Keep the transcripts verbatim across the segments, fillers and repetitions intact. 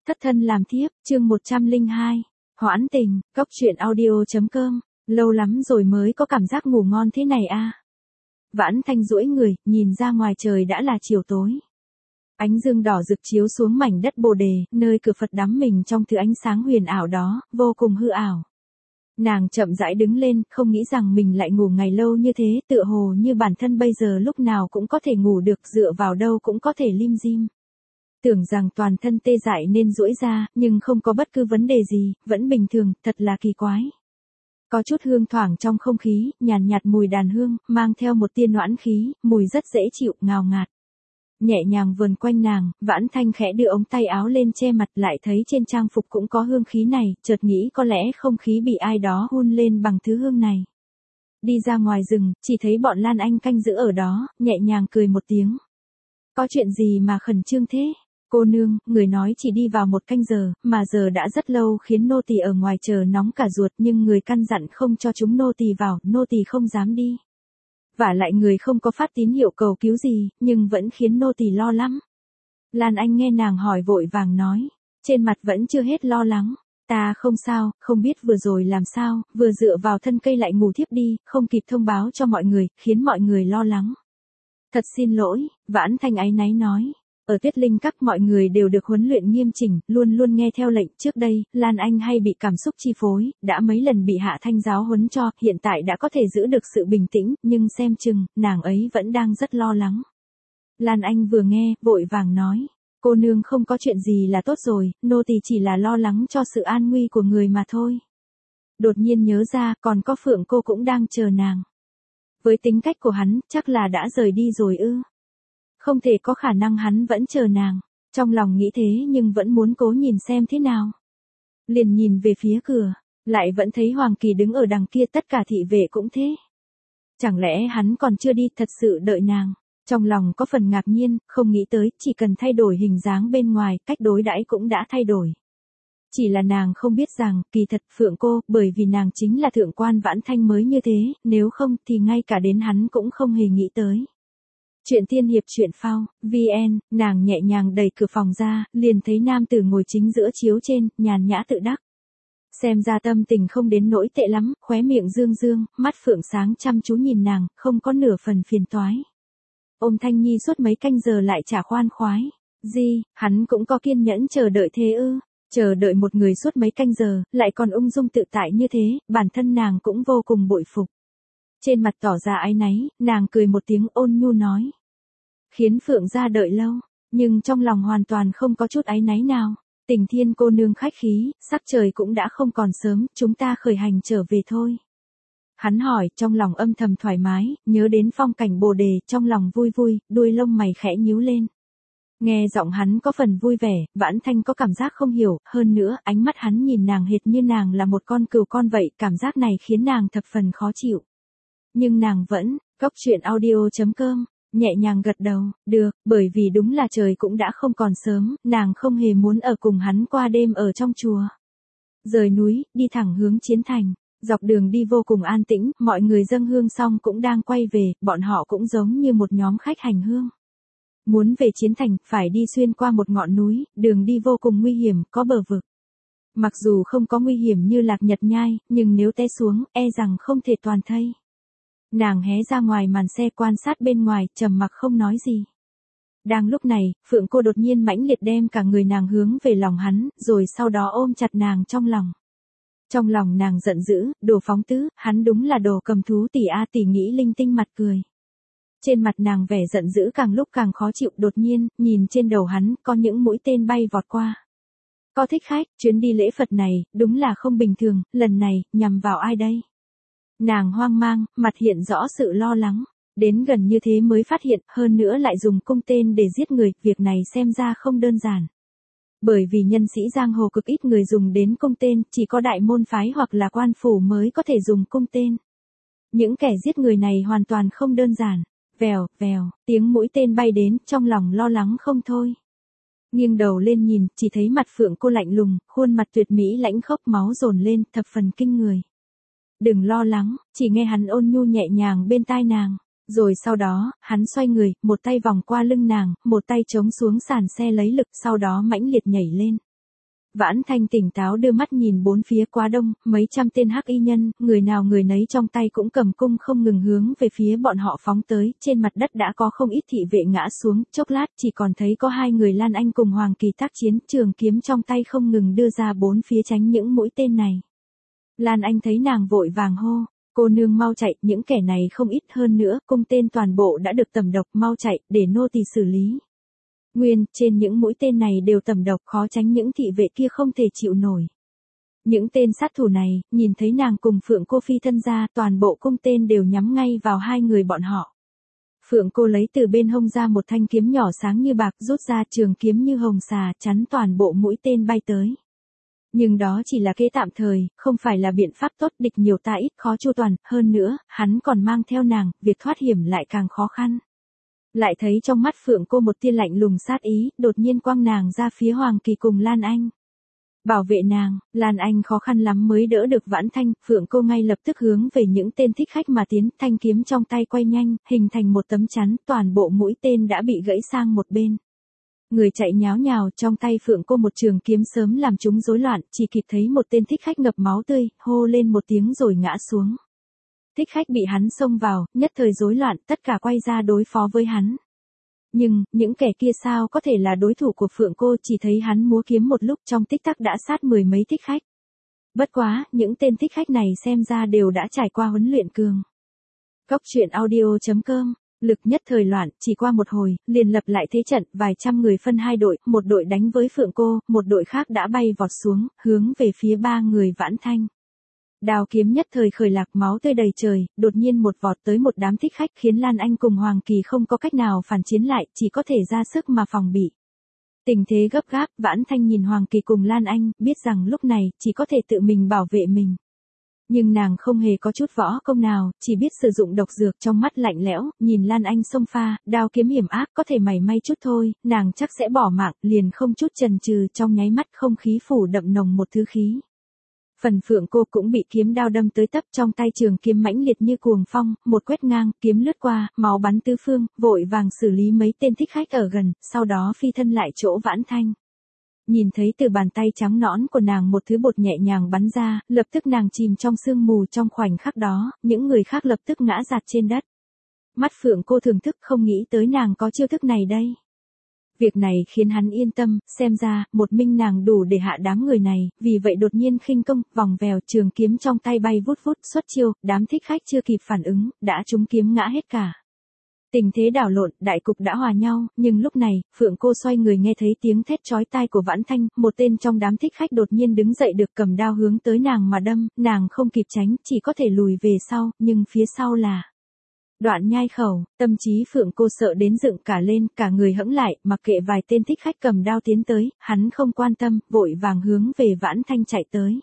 Thất thân làm thiếp, chương một trăm lẻ hai. Hoãn tình, cốc truyện audio.com. Lâu lắm rồi mới có cảm giác ngủ ngon thế này a. Vãn Thanh duỗi người, nhìn ra ngoài trời đã là chiều tối. Ánh dương đỏ rực chiếu xuống mảnh đất Bồ Đề, nơi cửa Phật đắm mình trong thứ ánh sáng huyền ảo đó, vô cùng hư ảo. Nàng chậm rãi đứng lên, không nghĩ rằng mình lại ngủ ngày lâu như thế, tựa hồ như bản thân bây giờ lúc nào cũng có thể ngủ được, dựa vào đâu cũng có thể lim dim. Tưởng rằng toàn thân tê dại nên duỗi ra, nhưng không có bất cứ vấn đề gì, vẫn bình thường, thật là kỳ quái. Có chút hương thoảng trong không khí, nhàn nhạt, nhạt mùi đàn hương, mang theo một tia noãn khí, mùi rất dễ chịu, ngào ngạt. Nhẹ nhàng vườn quanh nàng, Vãn Thanh khẽ đưa ống tay áo lên che mặt, lại thấy trên trang phục cũng có hương khí này, chợt nghĩ có lẽ không khí bị ai đó hun lên bằng thứ hương này. Đi ra ngoài rừng, chỉ thấy bọn Lan Anh canh giữ ở đó, nhẹ nhàng cười một tiếng. Có chuyện gì mà khẩn trương thế? Cô nương, người nói chỉ đi vào một canh giờ, mà giờ đã rất lâu khiến nô tỳ ở ngoài chờ nóng cả ruột, nhưng người căn dặn không cho chúng nô tỳ vào, nô tỳ không dám đi. Vả lại người không có phát tín hiệu cầu cứu gì, nhưng vẫn khiến nô tỳ lo lắm. Lan Anh nghe nàng hỏi vội vàng nói, trên mặt vẫn chưa hết lo lắng. Ta không sao, không biết vừa rồi làm sao, vừa dựa vào thân cây lại ngủ thiếp đi, không kịp thông báo cho mọi người, khiến mọi người lo lắng. Thật xin lỗi, Vãn Thanh áy náy nói. Ở Tuyết Linh Các mọi người đều được huấn luyện nghiêm chỉnh, luôn luôn nghe theo lệnh. Trước đây, Lan Anh hay bị cảm xúc chi phối, đã mấy lần bị Hạ Thanh giáo huấn cho, hiện tại đã có thể giữ được sự bình tĩnh, nhưng xem chừng, nàng ấy vẫn đang rất lo lắng. Lan Anh vừa nghe, vội vàng nói, cô nương không có chuyện gì là tốt rồi, nô tỳ chỉ là lo lắng cho sự an nguy của người mà thôi. Đột nhiên nhớ ra, còn có Phượng cô cũng đang chờ nàng. Với tính cách của hắn, chắc là đã rời đi rồi ư. Không thể có khả năng hắn vẫn chờ nàng. Trong lòng nghĩ thế nhưng vẫn muốn cố nhìn xem thế nào. Liền nhìn về phía cửa, lại vẫn thấy Hoàng Kỳ đứng ở đằng kia, tất cả thị vệ cũng thế. Chẳng lẽ hắn còn chưa đi, thật sự đợi nàng. Trong lòng có phần ngạc nhiên, không nghĩ tới, chỉ cần thay đổi hình dáng bên ngoài, cách đối đãi cũng đã thay đổi. Chỉ là nàng không biết rằng, kỳ thật Phượng cô, bởi vì nàng chính là thượng quan Vãn Thanh mới như thế, nếu không thì ngay cả đến hắn cũng không hề nghĩ tới. Chuyện tiên hiệp truyện phao, vn, nàng nhẹ nhàng đẩy cửa phòng ra, liền thấy nam tử ngồi chính giữa chiếu trên, nhàn nhã tự đắc. Xem ra tâm tình không đến nỗi tệ lắm, khóe miệng dương dương, mắt phượng sáng chăm chú nhìn nàng, không có nửa phần phiền toái. Ôm Thanh Nhi suốt mấy canh giờ lại chả khoan khoái. Gì, hắn cũng có kiên nhẫn chờ đợi thế ư? Chờ đợi một người suốt mấy canh giờ, lại còn ung dung tự tại như thế, bản thân nàng cũng vô cùng bội phục. Trên mặt tỏ ra áy náy, nàng cười một tiếng ôn nhu nói. Khiến Phượng gia đợi lâu, nhưng trong lòng hoàn toàn không có chút áy náy nào. Tình Thiên cô nương khách khí, sắc trời cũng đã không còn sớm, chúng ta khởi hành trở về thôi. Hắn hỏi, trong lòng âm thầm thoải mái, nhớ đến phong cảnh Bồ Đề, trong lòng vui vui, đuôi lông mày khẽ nhíu lên. Nghe giọng hắn có phần vui vẻ, Vãn Thanh có cảm giác không hiểu, hơn nữa, ánh mắt hắn nhìn nàng hệt như nàng là một con cừu con vậy, cảm giác này khiến nàng thập phần khó chịu. Nhưng nàng vẫn, cốc truyện audio.com, nhẹ nhàng gật đầu, được, bởi vì đúng là trời cũng đã không còn sớm, nàng không hề muốn ở cùng hắn qua đêm ở trong chùa. Rời núi, đi thẳng hướng Chiến Thành, dọc đường đi vô cùng an tĩnh, mọi người dâng hương xong cũng đang quay về, bọn họ cũng giống như một nhóm khách hành hương. Muốn về Chiến Thành, phải đi xuyên qua một ngọn núi, đường đi vô cùng nguy hiểm, có bờ vực. Mặc dù không có nguy hiểm như Lạc Nhật Nhai, nhưng nếu té xuống, e rằng không thể toàn thây. Nàng hé ra ngoài màn xe quan sát bên ngoài, trầm mặc không nói gì. Đang lúc này, Phượng cô đột nhiên mãnh liệt đem cả người nàng hướng về lòng hắn, rồi sau đó ôm chặt nàng trong lòng. Trong lòng nàng giận dữ, đồ phóng tứ, hắn đúng là đồ cầm thú tỷ a tỷ nghĩ linh tinh mặt cười. Trên mặt nàng vẻ giận dữ càng lúc càng khó chịu, đột nhiên, nhìn trên đầu hắn, có những mũi tên bay vọt qua. Có thích khách, chuyến đi lễ Phật này, đúng là không bình thường, lần này, nhằm vào ai đây? Nàng hoang mang, mặt hiện rõ sự lo lắng, đến gần như thế mới phát hiện, hơn nữa lại dùng cung tên để giết người, việc này xem ra không đơn giản. Bởi vì nhân sĩ giang hồ cực ít người dùng đến cung tên, chỉ có đại môn phái hoặc là quan phủ mới có thể dùng cung tên. Những kẻ giết người này hoàn toàn không đơn giản. Vèo, vèo, tiếng mũi tên bay đến, trong lòng lo lắng không thôi. Nghiêng đầu lên nhìn, chỉ thấy mặt Phượng cô lạnh lùng, khuôn mặt tuyệt mỹ lãnh khốc, máu dồn lên, thập phần kinh người. Đừng lo lắng, chỉ nghe hắn ôn nhu nhẹ nhàng bên tai nàng. Rồi sau đó, hắn xoay người, một tay vòng qua lưng nàng, một tay chống xuống sàn xe lấy lực, sau đó mãnh liệt nhảy lên. Vãn Thanh tỉnh táo đưa mắt nhìn bốn phía quá đông, mấy trăm tên hắc y nhân, người nào người nấy trong tay cũng cầm cung không ngừng hướng về phía bọn họ phóng tới, trên mặt đất đã có không ít thị vệ ngã xuống, chốc lát chỉ còn thấy có hai người Lan Anh cùng Hoàng Kỳ tác chiến, trường kiếm trong tay không ngừng đưa ra bốn phía tránh những mũi tên này. Lan Anh thấy nàng vội vàng hô, cô nương mau chạy, những kẻ này không ít hơn nữa, cung tên toàn bộ đã được tẩm độc, mau chạy, để nô tỳ xử lý. Nguyên, trên những mũi tên này đều tẩm độc, khó tránh những thị vệ kia không thể chịu nổi. Những tên sát thủ này, nhìn thấy nàng cùng Phượng Cô phi thân ra, toàn bộ cung tên đều nhắm ngay vào hai người bọn họ. Phượng Cô lấy từ bên hông ra một thanh kiếm nhỏ sáng như bạc, rút ra trường kiếm như hồng xà, chắn toàn bộ mũi tên bay tới. Nhưng đó chỉ là kế tạm thời, không phải là biện pháp tốt, địch nhiều ta ít, khó chu toàn, hơn nữa, hắn còn mang theo nàng, việc thoát hiểm lại càng khó khăn. Lại thấy trong mắt Phượng Cô một tia lạnh lùng sát ý, đột nhiên quăng nàng ra phía Hoàng Kỳ cùng Lan Anh. Bảo vệ nàng, Lan Anh khó khăn lắm mới đỡ được Vãn Thanh, Phượng Cô ngay lập tức hướng về những tên thích khách mà tiến, thanh kiếm trong tay quay nhanh, hình thành một tấm chắn, toàn bộ mũi tên đã bị gãy sang một bên. Người chạy nháo nhào, trong tay Phượng Cô một trường kiếm sớm làm chúng rối loạn, chỉ kịp thấy một tên thích khách ngập máu tươi, hô lên một tiếng rồi ngã xuống. Thích khách bị hắn xông vào, nhất thời rối loạn, tất cả quay ra đối phó với hắn. Nhưng, những kẻ kia sao có thể là đối thủ của Phượng Cô, chỉ thấy hắn múa kiếm một lúc trong tích tắc đã sát mười mấy thích khách. Bất quá, những tên thích khách này xem ra đều đã trải qua huấn luyện cường. Cốc truyện audio chấm com, lực nhất thời loạn, chỉ qua một hồi, liền lập lại thế trận, vài trăm người phân hai đội, một đội đánh với Phượng Cô, một đội khác đã bay vọt xuống, hướng về phía ba người Vãn Thanh. Đao kiếm nhất thời khởi lạc, máu tươi đầy trời, đột nhiên một vọt tới một đám thích khách khiến Lan Anh cùng Hoàng Kỳ không có cách nào phản chiến lại, chỉ có thể ra sức mà phòng bị. Tình thế gấp gáp, Vãn Thanh nhìn Hoàng Kỳ cùng Lan Anh, biết rằng lúc này chỉ có thể tự mình bảo vệ mình. Nhưng nàng không hề có chút võ công nào, chỉ biết sử dụng độc dược, trong mắt lạnh lẽo, nhìn Lan Anh xông pha, đao kiếm hiểm ác, có thể mảy may chút thôi, nàng chắc sẽ bỏ mạng, liền không chút chần chừ, trong nháy mắt không khí phủ đậm nồng một thứ khí. Phần Phượng Cô cũng bị kiếm đao đâm tới tấp, trong tay trường kiếm mãnh liệt như cuồng phong, một quét ngang, kiếm lướt qua, máu bắn tứ phương, vội vàng xử lý mấy tên thích khách ở gần, sau đó phi thân lại chỗ Vãn Thanh. Nhìn thấy từ bàn tay trắng nõn của nàng một thứ bột nhẹ nhàng bắn ra, lập tức nàng chìm trong sương mù, trong khoảnh khắc đó, những người khác lập tức ngã giạt trên đất. Mắt Phượng Cô thưởng thức, không nghĩ tới nàng có chiêu thức này đây. Việc này khiến hắn yên tâm, xem ra, một mình nàng đủ để hạ đám người này, vì vậy đột nhiên khinh công, vòng vèo, trường kiếm trong tay bay vút vút, xuất chiêu, đám thích khách chưa kịp phản ứng, đã trúng kiếm ngã hết cả. Tình thế đảo lộn, đại cục đã hòa nhau, nhưng lúc này, Phượng Cô xoay người nghe thấy tiếng thét chói tai của Vãn Thanh, một tên trong đám thích khách đột nhiên đứng dậy được cầm đao hướng tới nàng mà đâm, nàng không kịp tránh, chỉ có thể lùi về sau, nhưng phía sau là Đoạn Nhai Khẩu. Tâm trí Phượng Cô sợ đến dựng cả lên, cả người hẫng lại, mặc kệ vài tên thích khách cầm đao tiến tới, hắn không quan tâm, vội vàng hướng về Vãn Thanh chạy tới.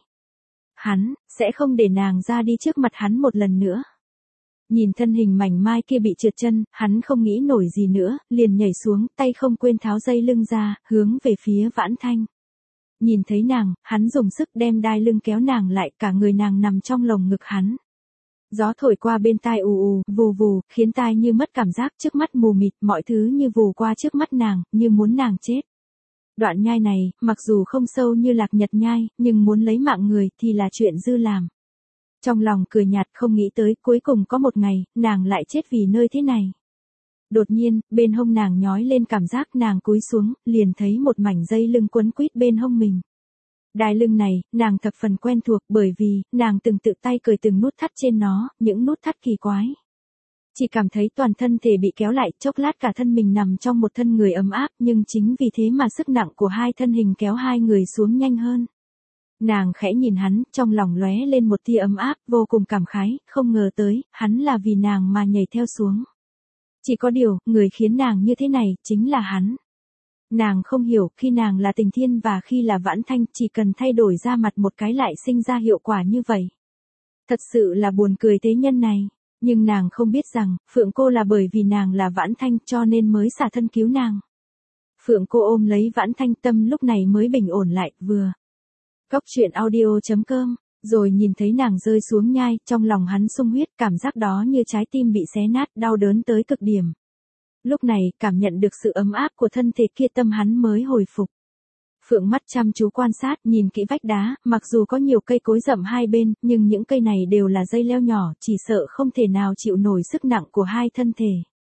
Hắn sẽ không để nàng ra đi trước mặt hắn một lần nữa. Nhìn thân hình mảnh mai kia bị trượt chân, hắn không nghĩ nổi gì nữa, liền nhảy xuống, tay không quên tháo dây lưng ra, hướng về phía Vãn Thanh. Nhìn thấy nàng, hắn dùng sức đem đai lưng kéo nàng lại, cả người nàng nằm trong lồng ngực hắn. Gió thổi qua bên tai ù ù, vù vù, khiến tai như mất cảm giác, trước mắt mù mịt, mọi thứ như vù qua trước mắt nàng, như muốn nàng chết. Đoạn nhai này, mặc dù không sâu như Lạc Nhật nhai, nhưng muốn lấy mạng người thì là chuyện dư làm. Trong lòng cười nhạt, không nghĩ tới, cuối cùng có một ngày, nàng lại chết vì nơi thế này. Đột nhiên, bên hông nàng nhói lên cảm giác, nàng cúi xuống, liền thấy một mảnh dây lưng quấn quýt bên hông mình. Đai lưng này, nàng thập phần quen thuộc, bởi vì, nàng từng tự tay cởi từng nút thắt trên nó, những nút thắt kỳ quái. Chỉ cảm thấy toàn thân thể bị kéo lại, chốc lát cả thân mình nằm trong một thân người ấm áp, nhưng chính vì thế mà sức nặng của hai thân hình kéo hai người xuống nhanh hơn. Nàng khẽ nhìn hắn, trong lòng lóe lên một tia ấm áp, vô cùng cảm khái, không ngờ tới, hắn là vì nàng mà nhảy theo xuống. Chỉ có điều, người khiến nàng như thế này, chính là hắn. Nàng không hiểu, khi nàng là Tình Thiên và khi là Vãn Thanh, chỉ cần thay đổi ra mặt một cái lại sinh ra hiệu quả như vậy. Thật sự là buồn cười thế nhân này, nhưng nàng không biết rằng, Phượng Cô là bởi vì nàng là Vãn Thanh cho nên mới xả thân cứu nàng. Phượng Cô ôm lấy Vãn Thanh, tâm lúc này mới bình ổn lại, vừa. Cốc truyện audio chấm com, rồi nhìn thấy nàng rơi xuống nhai, trong lòng hắn sung huyết, cảm giác đó như trái tim bị xé nát, đau đớn tới cực điểm. Lúc này, cảm nhận được sự ấm áp của thân thể kia, tâm hắn mới hồi phục. Phượng mắt chăm chú quan sát, nhìn kỹ vách đá, mặc dù có nhiều cây cối rậm hai bên, nhưng những cây này đều là dây leo nhỏ, chỉ sợ không thể nào chịu nổi sức nặng của hai thân thể.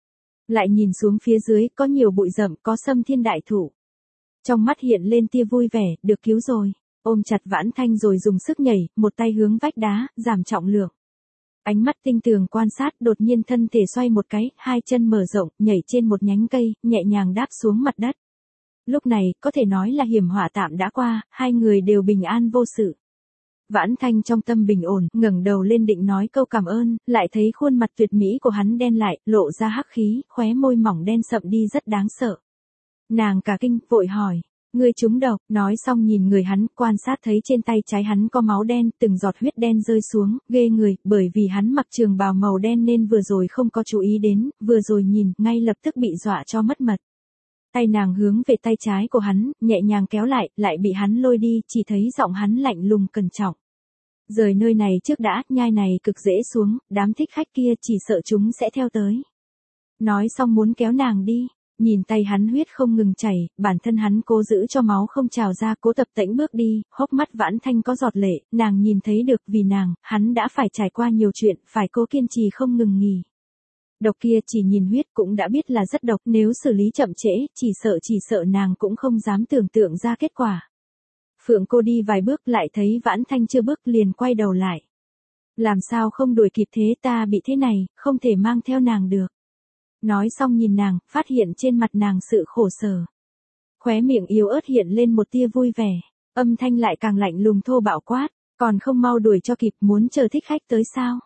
Lại nhìn xuống phía dưới, có nhiều bụi rậm, có sâm thiên đại thụ. Trong mắt hiện lên tia vui vẻ, được cứu rồi. Ôm chặt Vãn Thanh rồi dùng sức nhảy, một tay hướng vách đá, giảm trọng lượng. Ánh mắt tinh tường quan sát, đột nhiên thân thể xoay một cái, hai chân mở rộng, nhảy trên một nhánh cây, nhẹ nhàng đáp xuống mặt đất. Lúc này, có thể nói là hiểm họa tạm đã qua, hai người đều bình an vô sự. Vãn Thanh trong tâm bình ổn, ngẩng đầu lên định nói câu cảm ơn, lại thấy khuôn mặt tuyệt mỹ của hắn đen lại, lộ ra hắc khí, khóe môi mỏng đen sậm đi rất đáng sợ. Nàng cả kinh, vội hỏi, ngươi trúng độc, nói xong nhìn người hắn, quan sát thấy trên tay trái hắn có máu đen, từng giọt huyết đen rơi xuống, ghê người, bởi vì hắn mặc trường bào màu đen nên vừa rồi không có chú ý đến, vừa rồi nhìn, ngay lập tức bị dọa cho mất mật. Tay nàng hướng về tay trái của hắn, nhẹ nhàng kéo lại, lại bị hắn lôi đi, chỉ thấy giọng hắn lạnh lùng cẩn trọng. Rời nơi này trước đã, nhai này cực dễ xuống, đám thích khách kia chỉ sợ chúng sẽ theo tới. Nói xong muốn kéo nàng đi, nhìn tay hắn huyết không ngừng chảy, bản thân hắn cố giữ cho máu không trào ra, cố tập tễnh bước đi, hốc mắt Vãn Thanh có giọt lệ, nàng nhìn thấy được vì nàng, hắn đã phải trải qua nhiều chuyện, phải cố kiên trì không ngừng nghỉ. Độc kia chỉ nhìn huyết cũng đã biết là rất độc, nếu xử lý chậm trễ, chỉ sợ chỉ sợ nàng cũng không dám tưởng tượng ra kết quả. Phượng cô đi vài bước lại thấy Vãn Thanh chưa bước liền quay đầu lại. Làm sao không đuổi kịp thế, ta bị thế này, không thể mang theo nàng được. Nói xong nhìn nàng, phát hiện trên mặt nàng sự khổ sở. Khóe miệng yếu ớt hiện lên một tia vui vẻ, âm thanh lại càng lạnh lùng thô bạo quát, còn không mau đuổi cho kịp, muốn chờ thích khách tới sao?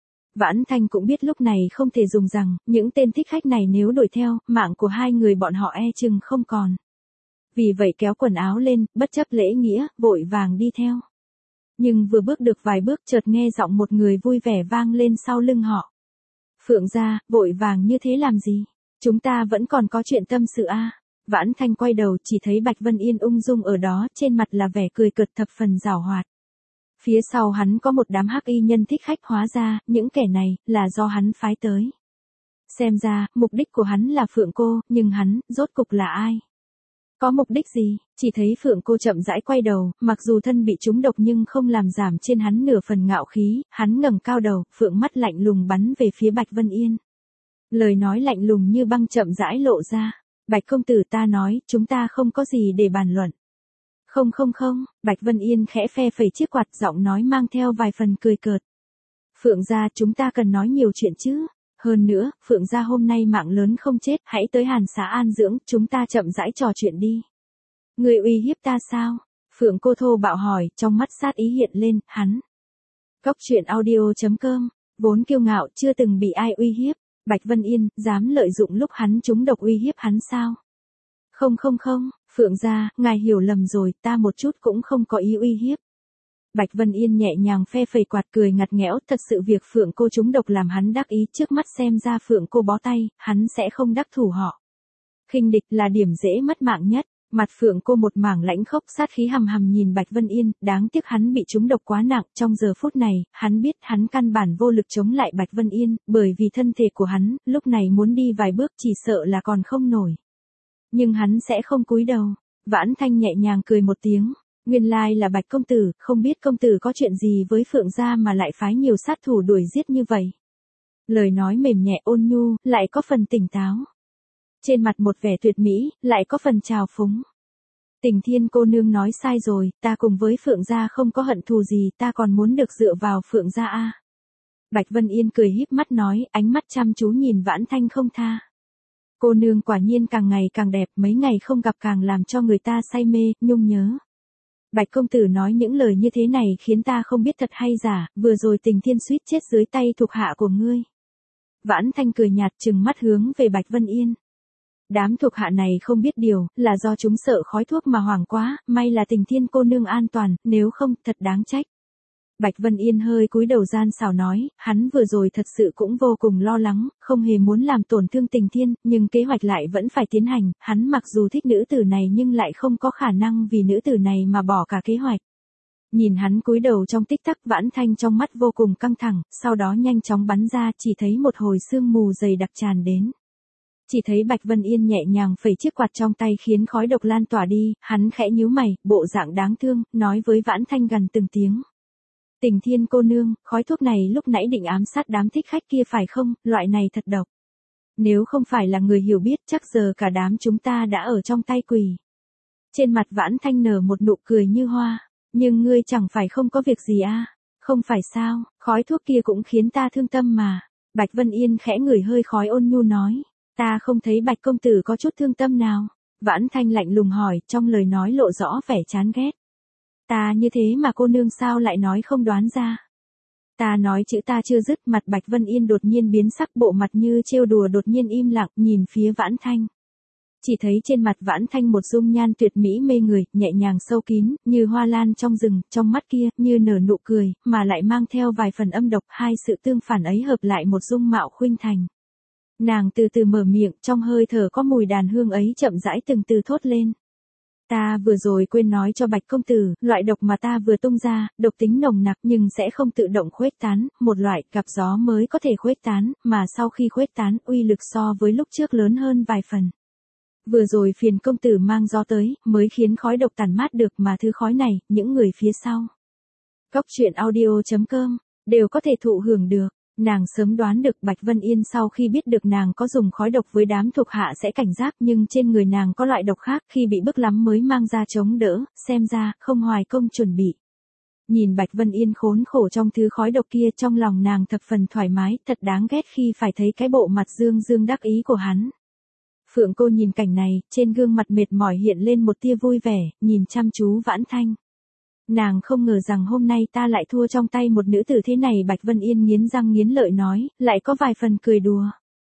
Vãn Thanh cũng biết lúc này không thể dùng rằng, những tên thích khách này nếu đuổi theo, mạng của hai người bọn họ e chừng không còn. Vì vậy kéo quần áo lên, bất chấp lễ nghĩa, vội vàng đi theo. Nhưng vừa bước được vài bước chợt nghe giọng một người vui vẻ vang lên sau lưng họ. Phượng gia, vội vàng như thế làm gì? Chúng ta vẫn còn có chuyện tâm sự a. À? Vãn Thanh quay đầu chỉ thấy Bạch Vân Yên ung dung ở đó, trên mặt là vẻ cười cợt thập phần giảo hoạt. Phía sau hắn có một đám hắc y nhân thích khách, hóa ra, những kẻ này, là do hắn phái tới. Xem ra, mục đích của hắn là Phượng cô, nhưng hắn, rốt cục là ai? Có mục đích gì? Chỉ thấy Phượng cô chậm rãi quay đầu, mặc dù thân bị trúng độc nhưng không làm giảm trên hắn nửa phần ngạo khí, hắn ngẩng cao đầu, Phượng mắt lạnh lùng bắn về phía Bạch Vân Yên. Lời nói lạnh lùng như băng chậm rãi lộ ra, Bạch công tử ta nói, chúng ta không có gì để bàn luận. Không không không, Bạch Vân Yên khẽ phe phẩy chiếc quạt, giọng nói mang theo vài phần cười cợt. Phượng gia, chúng ta cần nói nhiều chuyện chứ. Hơn nữa, Phượng gia hôm nay mạng lớn không chết, hãy tới Hàn Xá an dưỡng, chúng ta chậm rãi trò chuyện đi. Người uy hiếp ta sao? Phượng cô thô bạo hỏi, trong mắt sát ý hiện lên, hắn. Góc truyện audio chấm com, vốn kiêu ngạo chưa từng bị ai uy hiếp, Bạch Vân Yên, dám lợi dụng lúc hắn trúng độc uy hiếp hắn sao? Không không không, Phượng gia, ngài hiểu lầm rồi, ta một chút cũng không có ý uy hiếp. Bạch Vân Yên nhẹ nhàng phe phẩy quạt cười ngặt nghẽo, thật sự việc Phượng cô trúng độc làm hắn đắc ý, trước mắt xem ra Phượng cô bó tay, hắn sẽ không đắc thủ họ. Khinh địch là điểm dễ mất mạng nhất, mặt Phượng cô một mảng lãnh khốc sát khí hầm hầm nhìn Bạch Vân Yên, đáng tiếc hắn bị trúng độc quá nặng, trong giờ phút này, hắn biết hắn căn bản vô lực chống lại Bạch Vân Yên, bởi vì thân thể của hắn, lúc này muốn đi vài bước chỉ sợ là còn không nổi. Nhưng hắn sẽ không cúi đầu. Vãn Thanh nhẹ nhàng cười một tiếng. Nguyên lai là Bạch công tử, không biết công tử có chuyện gì với Phượng gia mà lại phái nhiều sát thủ đuổi giết như vậy. Lời nói mềm nhẹ ôn nhu, lại có phần tỉnh táo. Trên mặt một vẻ tuyệt mỹ, lại có phần trào phúng. Tình Thiên cô nương nói sai rồi, ta cùng với Phượng gia không có hận thù gì, ta còn muốn được dựa vào Phượng gia a. Bạch Vân Yên cười híp mắt nói, ánh mắt chăm chú nhìn Vãn Thanh không tha. Cô nương quả nhiên càng ngày càng đẹp, mấy ngày không gặp càng làm cho người ta say mê, nhung nhớ. Bạch công tử nói những lời như thế này khiến ta không biết thật hay giả, vừa rồi Tình Thiên suýt chết dưới tay thuộc hạ của ngươi. Vãn Thanh cười nhạt trừng mắt hướng về Bạch Vân Yên. Đám thuộc hạ này không biết điều, là do chúng sợ khói thuốc mà hoảng quá, may là Tình Thiên cô nương an toàn, nếu không, thật đáng trách. Bạch Vân Yên hơi cúi đầu gian xảo nói, hắn vừa rồi thật sự cũng vô cùng lo lắng, không hề muốn làm tổn thương Tình Thiên, nhưng kế hoạch lại vẫn phải tiến hành, hắn mặc dù thích nữ tử này nhưng lại không có khả năng vì nữ tử này mà bỏ cả kế hoạch. Nhìn hắn cúi đầu trong tích tắc, Vãn Thanh trong mắt vô cùng căng thẳng, sau đó nhanh chóng bắn ra, chỉ thấy một hồi sương mù dày đặc tràn đến. Chỉ thấy Bạch Vân Yên nhẹ nhàng phẩy chiếc quạt trong tay khiến khói độc lan tỏa đi, hắn khẽ nhíu mày, bộ dạng đáng thương, nói với Vãn Thanh gần từng tiếng. Tình Thiên cô nương, khói thuốc này lúc nãy định ám sát đám thích khách kia phải không, loại này thật độc. Nếu không phải là người hiểu biết chắc giờ cả đám chúng ta đã ở trong tay quỷ. Trên mặt Vãn Thanh nở một nụ cười như hoa, nhưng ngươi chẳng phải không có việc gì à, không phải sao, khói thuốc kia cũng khiến ta thương tâm mà. Bạch Vân Yên khẽ ngửi hơi khói ôn nhu nói, ta không thấy Bạch công tử có chút thương tâm nào. Vãn Thanh lạnh lùng hỏi, trong lời nói lộ rõ vẻ chán ghét. Ta như thế mà cô nương sao lại nói không đoán ra. Ta nói chữ ta chưa dứt, mặt Bạch Vân Yên đột nhiên biến sắc, bộ mặt như trêu đùa đột nhiên im lặng, nhìn phía Vãn Thanh. Chỉ thấy trên mặt Vãn Thanh một dung nhan tuyệt mỹ mê người, nhẹ nhàng sâu kín, như hoa lan trong rừng, trong mắt kia, như nở nụ cười, mà lại mang theo vài phần âm độc, hai sự tương phản ấy hợp lại một dung mạo khuynh thành. Nàng từ từ mở miệng, trong hơi thở có mùi đàn hương ấy chậm rãi từng từ thốt lên. Ta vừa rồi quên nói cho Bạch công tử, loại độc mà ta vừa tung ra, độc tính nồng nặc nhưng sẽ không tự động khuếch tán, một loại gặp gió mới có thể khuếch tán, mà sau khi khuếch tán, uy lực so với lúc trước lớn hơn vài phần. Vừa rồi phiền công tử mang gió tới, mới khiến khói độc tản mát được, mà thứ khói này, những người phía sau. Cóc truyện audio chấm com, đều có thể thụ hưởng được. Nàng sớm đoán được Bạch Vân Yên sau khi biết được nàng có dùng khói độc với đám thuộc hạ sẽ cảnh giác, nhưng trên người nàng có loại độc khác, khi bị bức lắm mới mang ra chống đỡ, xem ra, không hoài công chuẩn bị. Nhìn Bạch Vân Yên khốn khổ trong thứ khói độc kia, trong lòng nàng thập phần thoải mái, thật đáng ghét khi phải thấy cái bộ mặt dương dương đắc ý của hắn. Phượng Cô nhìn cảnh này, trên gương mặt mệt mỏi hiện lên một tia vui vẻ, nhìn chăm chú Vãn Thanh. Nàng không ngờ rằng hôm nay ta lại thua trong tay một nữ tử thế này. Bạch Vân Yên nghiến răng nghiến lợi nói, lại có vài phần cười đùa.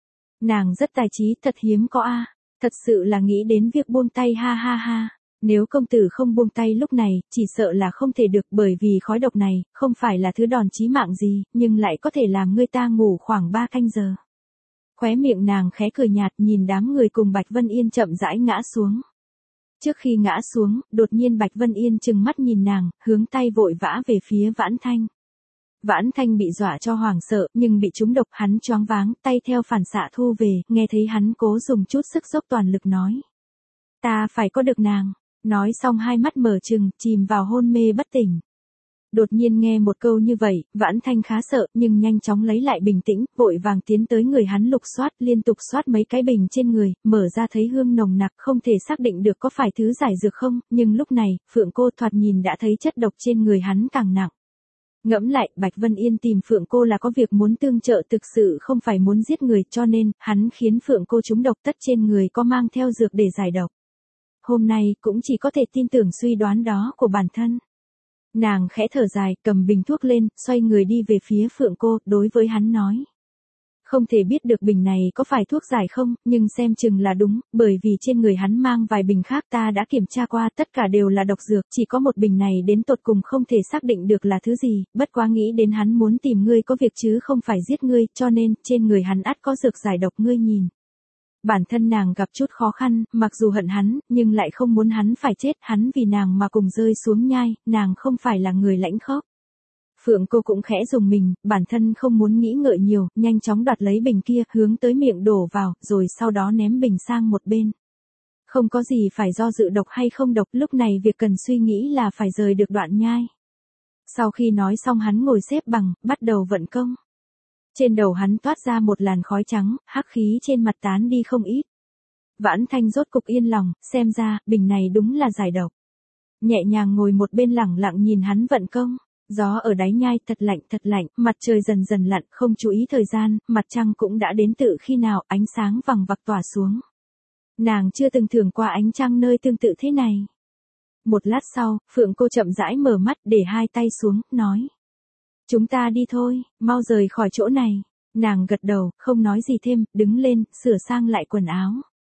Nàng rất tài trí, thật hiếm có a, thật sự là nghĩ đến việc buông tay, ha ha ha. Nếu công tử không buông tay lúc này, chỉ sợ là không thể được, bởi vì khói độc này, không phải là thứ đòn chí mạng gì, nhưng lại có thể làm người ta ngủ khoảng ba canh giờ. Khóe miệng nàng khẽ cười nhạt, nhìn đám người cùng Bạch Vân Yên chậm rãi ngã xuống. Trước khi ngã xuống, đột nhiên Bạch Vân Yên trừng mắt nhìn nàng, hướng tay vội vã về phía Vãn Thanh. Vãn Thanh bị dọa cho hoảng sợ, nhưng bị trúng độc hắn choáng váng, tay theo phản xạ thu về, nghe thấy hắn cố dùng chút sức dốc toàn lực nói. Ta phải có được nàng. Nói xong hai mắt mở trừng, chìm vào hôn mê bất tỉnh. Đột nhiên nghe một câu như vậy, Vãn Thanh khá sợ, nhưng nhanh chóng lấy lại bình tĩnh, vội vàng tiến tới người hắn lục soát, liên tục soát mấy cái bình trên người, mở ra thấy hương nồng nặc, không thể xác định được có phải thứ giải dược không, nhưng lúc này, Phượng Cô thoạt nhìn đã thấy chất độc trên người hắn càng nặng. Ngẫm lại, Bạch Vân Yên tìm Phượng Cô là có việc muốn tương trợ, thực sự không phải muốn giết người, cho nên, hắn khiến Phượng Cô trúng độc, tất trên người có mang theo dược để giải độc. Hôm nay, cũng chỉ có thể tin tưởng suy đoán đó của bản thân. Nàng khẽ thở dài, cầm bình thuốc lên, xoay người đi về phía Phượng Cô, đối với hắn nói. Không thể biết được bình này có phải thuốc giải không, nhưng xem chừng là đúng, bởi vì trên người hắn mang vài bình khác ta đã kiểm tra qua, tất cả đều là độc dược, chỉ có một bình này đến tột cùng không thể xác định được là thứ gì, bất quá nghĩ đến hắn muốn tìm ngươi có việc chứ không phải giết ngươi, cho nên, trên người hắn ắt có dược giải độc, ngươi nhìn. Bản thân nàng gặp chút khó khăn, mặc dù hận hắn, nhưng lại không muốn hắn phải chết, hắn vì nàng mà cùng rơi xuống nhai, nàng không phải là người lãnh khốc. Phượng Cô cũng khẽ dùng mình, bản thân không muốn nghĩ ngợi nhiều, nhanh chóng đoạt lấy bình kia, hướng tới miệng đổ vào, rồi sau đó ném bình sang một bên. Không có gì phải do dự độc hay không độc, lúc này việc cần suy nghĩ là phải rời được đoạn nhai. Sau khi nói xong hắn ngồi xếp bằng, bắt đầu vận công. Trên đầu hắn toát ra một làn khói trắng, hắc khí trên mặt tán đi không ít. Vãn Thanh rốt cục yên lòng, xem ra, bình này đúng là giải độc. Nhẹ nhàng ngồi một bên lẳng lặng nhìn hắn vận công. Gió ở đáy nhai thật lạnh thật lạnh, mặt trời dần dần lặn, không chú ý thời gian, mặt trăng cũng đã đến tự khi nào, ánh sáng vằng vặc tỏa xuống. Nàng chưa từng thưởng qua ánh trăng nơi tương tự thế này. Một lát sau, Phượng Cô chậm rãi mở mắt, để hai tay xuống, nói. Chúng ta đi thôi, mau rời khỏi chỗ này. Nàng gật đầu, không nói gì thêm, đứng lên, sửa sang lại quần áo.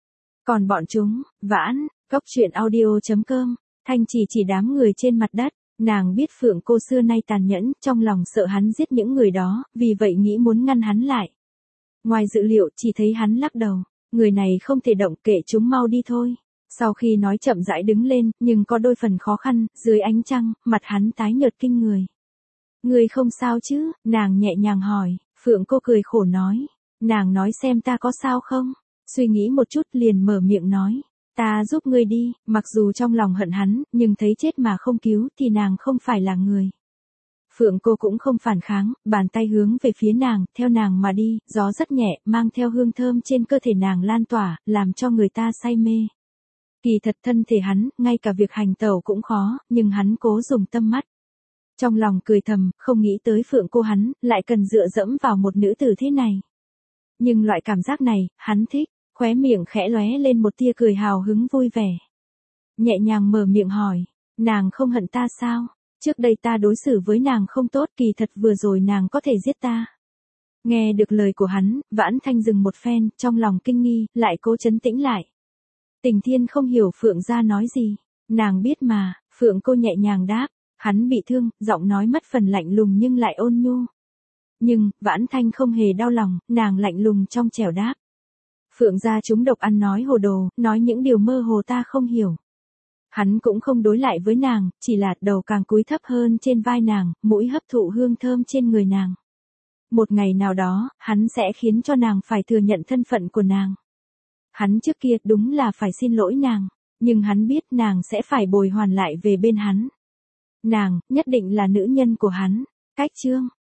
Còn bọn chúng, Vãn, Cóc truyện audio chấm com, Thanh chỉ chỉ đám người trên mặt đất. Nàng biết Phượng Cô xưa nay tàn nhẫn, trong lòng sợ hắn giết những người đó, vì vậy nghĩ muốn ngăn hắn lại. Ngoài dự liệu, chỉ thấy hắn lắc đầu. Người này không thể động, kệ chúng mau đi thôi. Sau khi nói chậm rãi đứng lên, nhưng có đôi phần khó khăn, dưới ánh trăng, mặt hắn tái nhợt kinh người. Người không sao chứ, nàng nhẹ nhàng hỏi, Phượng Cô cười khổ nói. Nàng nói xem ta có sao không? Suy nghĩ một chút liền mở miệng nói, ta giúp ngươi đi, mặc dù trong lòng hận hắn, nhưng thấy chết mà không cứu thì nàng không phải là người. Phượng cô cũng không phản kháng, bàn tay hướng về phía nàng, theo nàng mà đi, gió rất nhẹ, mang theo hương thơm trên cơ thể nàng lan tỏa, làm cho người ta say mê. Kỳ thật thân thể hắn, ngay cả việc hành tẩu cũng khó, nhưng hắn cố dùng tâm mắt. Trong lòng cười thầm, không nghĩ tới Phượng cô hắn, lại cần dựa dẫm vào một nữ tử thế này. Nhưng loại cảm giác này, hắn thích, khóe miệng khẽ lóe lên một tia cười hào hứng vui vẻ. Nhẹ nhàng mở miệng hỏi, nàng không hận ta sao? Trước đây ta đối xử với nàng không tốt, kỳ thật vừa rồi nàng có thể giết ta. Nghe được lời của hắn, Vãn Thanh dừng một phen, trong lòng kinh nghi, lại cố trấn tĩnh lại. Tình Thiên không hiểu Phượng gia nói gì, nàng biết mà, Phượng cô nhẹ nhàng đáp, hắn bị thương, giọng nói mất phần lạnh lùng nhưng lại ôn nhu. Nhưng, Vãn Thanh không hề đau lòng, nàng lạnh lùng trong trẻo đáp. Phượng gia chúng độc ăn nói hồ đồ, nói những điều mơ hồ ta không hiểu. Hắn cũng không đối lại với nàng, chỉ là đầu càng cúi thấp hơn trên vai nàng, mũi hấp thụ hương thơm trên người nàng. Một ngày nào đó, hắn sẽ khiến cho nàng phải thừa nhận thân phận của nàng. Hắn trước kia đúng là phải xin lỗi nàng, nhưng hắn biết nàng sẽ phải bồi hoàn lại về bên hắn. Nàng, nhất định là nữ nhân của hắn. Cách chương